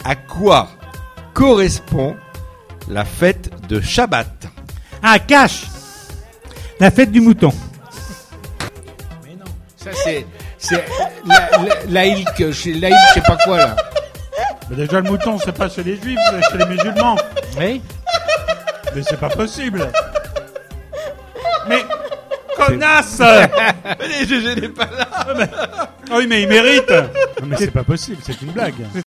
À quoi correspond la fête de Shabbat? Ah, cash. La fête du mouton. Ça, c'est laïc, je sais pas quoi, là. Mais déjà, le mouton, c'est pas chez les juifs, c'est chez les musulmans. Oui. Mais c'est pas possible. Mais, connasse. Les GG n'est pas là. Ah oui, mais il mérite. Non, mais c'est pas possible, c'est une blague.